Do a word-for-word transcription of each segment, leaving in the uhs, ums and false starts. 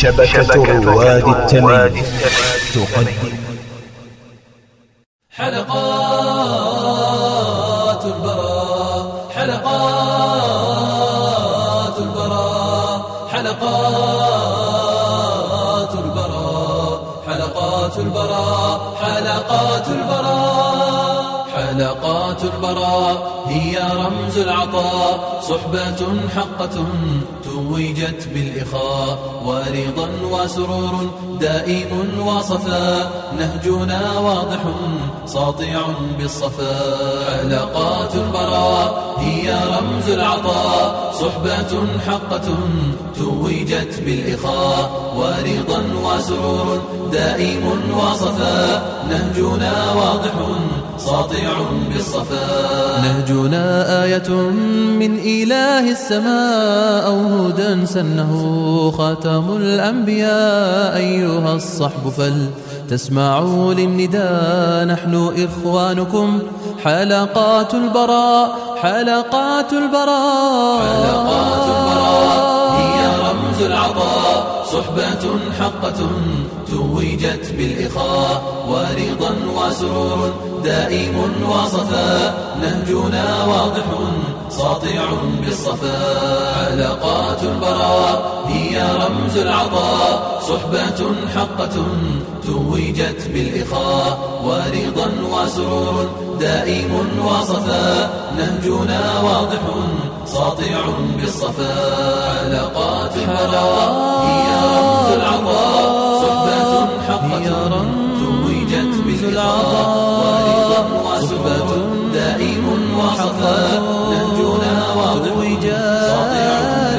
شبكة رواد التمييز تقدم حلقات البراء حلقات البراء حلقات البراء حلقات البراء حلقات البراء حلقات البراء هي رمز العطاء، صحبة حقة توجت بالإخاء، ورضا وسرور دائم وصفاء، نهجنا واضح ساطع بالصفاء. حلقات البراء هي رمز العطاء، صحبة حقة توجت بالإخاء، ورضا وسرور دائم وصفاء، نهجنا واضح ساطع بالصفاء. نهجنا آية من إله السماء، أو هدى سنه خاتم الأنبياء. أيها الصحب فلتسمعوا للنداء، نحن إخوانكم حلقات البراء حلقات البراء. حلقات البراء هي رمز العطاء، صحبة حقة توجت بالإخاء، ورضا وسرور دائم وصفاء، نهجنا واضح ساطع بالصفاء. حلقات البراء هي رمز العطاء، صحبة حقة توجت بالإخاء، ورضا وسرور دائم وصفاء، نهجنا واضح ساطع بالصفاء. حلقات البراء هي رمز العطاء، صحبة حقة توجت بالإخاء، ورضا وسرور دائم وصفاء، نهجنا واضح ساطع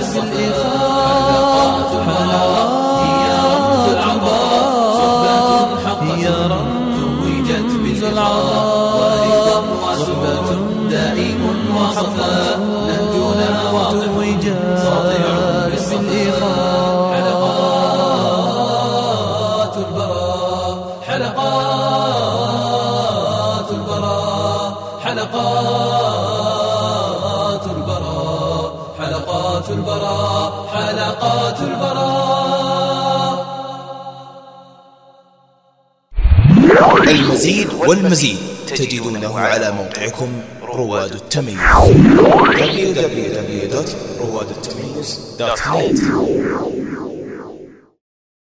بالصفاء. حلقات البراء هي رمز العطاء، صحبة حقة توجت بالإخاء، ورضا وسرور دائم وصفاء، نهجنا واضح ساطع بالصفاء. حلقات البراء حلقات البراء حلقات البراء حلقات البراء حلقات البراء. المزيد والمزيد تجدونه على موقعكم رواد التمييز دبليو دبليو دبليو دوت رواد التمييز دوت نت.